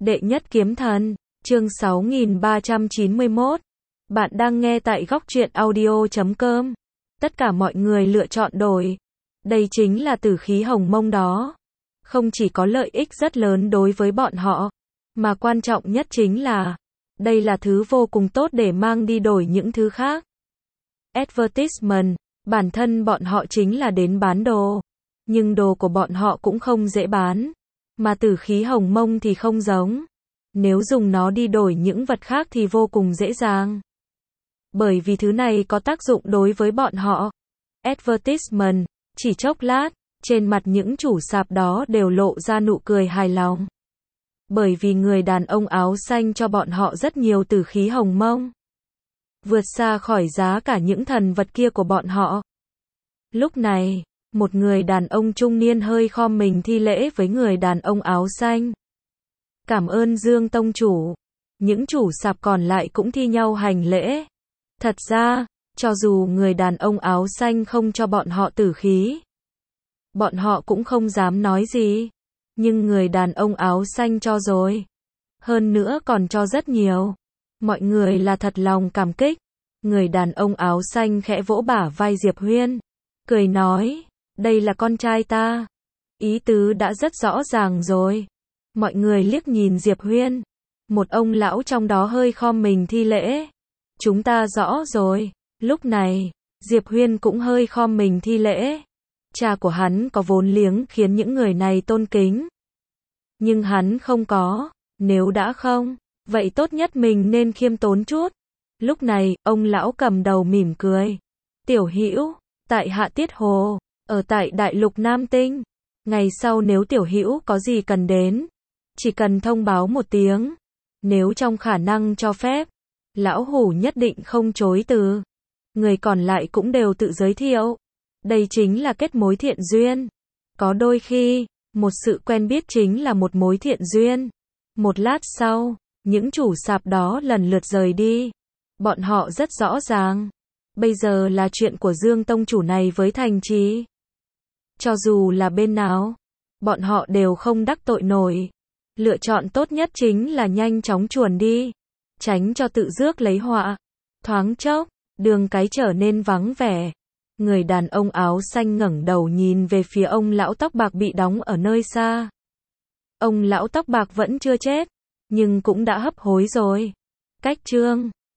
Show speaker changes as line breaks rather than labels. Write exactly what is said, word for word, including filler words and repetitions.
Đệ nhất kiếm thần, chương sáu nghìn ba trăm chín mươi mốt. Bạn đang nghe tại góc truyện audio chấm com. Tất cả mọi người lựa chọn đổi. Đây chính là tử khí hồng mông đó. Không chỉ có lợi ích rất lớn đối với bọn họ, mà quan trọng nhất chính là, đây là thứ vô cùng tốt để mang đi đổi những thứ khác. Advertisement, bản thân bọn họ chính là đến bán đồ. Nhưng đồ của bọn họ cũng không dễ bán. Mà tử khí hồng mông thì không giống. Nếu dùng nó đi đổi những vật khác thì vô cùng dễ dàng. Bởi vì thứ này có tác dụng đối với bọn họ. Advertisement, chỉ chốc lát, trên mặt những chủ sạp đó đều lộ ra nụ cười hài lòng. Bởi vì người đàn ông áo xanh cho bọn họ rất nhiều tử khí hồng mông. Vượt xa khỏi giá cả những thần vật kia của bọn họ. Lúc này, một người đàn ông trung niên hơi khom mình thi lễ với người đàn ông áo xanh. Cảm ơn Dương tông chủ. Những chủ sạp còn lại cũng thi nhau hành lễ. Thật ra, cho dù người đàn ông áo xanh không cho bọn họ tử khí, bọn họ cũng không dám nói gì. Nhưng người đàn ông áo xanh cho rồi. Hơn nữa còn cho rất nhiều. Mọi người là thật lòng cảm kích. Người đàn ông áo xanh khẽ vỗ bả vai Diệp Huyên. Cười nói, đây là con trai ta. Ý tứ đã rất rõ ràng rồi. Mọi người liếc nhìn Diệp Huyên. Một ông lão trong đó hơi khom mình thi lễ. Chúng ta rõ rồi. Lúc này, Diệp Huyên cũng hơi khom mình thi lễ. Cha của hắn có vốn liếng khiến những người này tôn kính. Nhưng hắn không có. Nếu đã không, vậy tốt nhất mình nên khiêm tốn chút. Lúc này, ông lão cầm đầu mỉm cười. Tiểu Hữu, tại Hạ Tiết Hồ, ở tại Đại Lục Nam Tinh. Ngày sau nếu Tiểu Hữu có gì cần đến, chỉ cần thông báo một tiếng. Nếu trong khả năng cho phép, lão hủ nhất định không chối từ. Người còn lại cũng đều tự giới thiệu. Đây chính là kết mối thiện duyên. Có đôi khi, một sự quen biết chính là một mối thiện duyên. Một lát sau, những chủ sạp đó lần lượt rời đi. Bọn họ rất rõ ràng. Bây giờ là chuyện của Dương tông chủ này với thành trì. Cho dù là bên nào, bọn họ đều không đắc tội nổi. Lựa chọn tốt nhất chính là nhanh chóng chuồn đi. Tránh cho tự rước lấy họa. Thoáng chốc, đường cái trở nên vắng vẻ. Người đàn ông áo xanh ngẩng đầu nhìn về phía ông lão tóc bạc bị đóng ở nơi xa. Ông lão tóc bạc vẫn chưa chết, nhưng cũng đã hấp hối rồi. Cách chương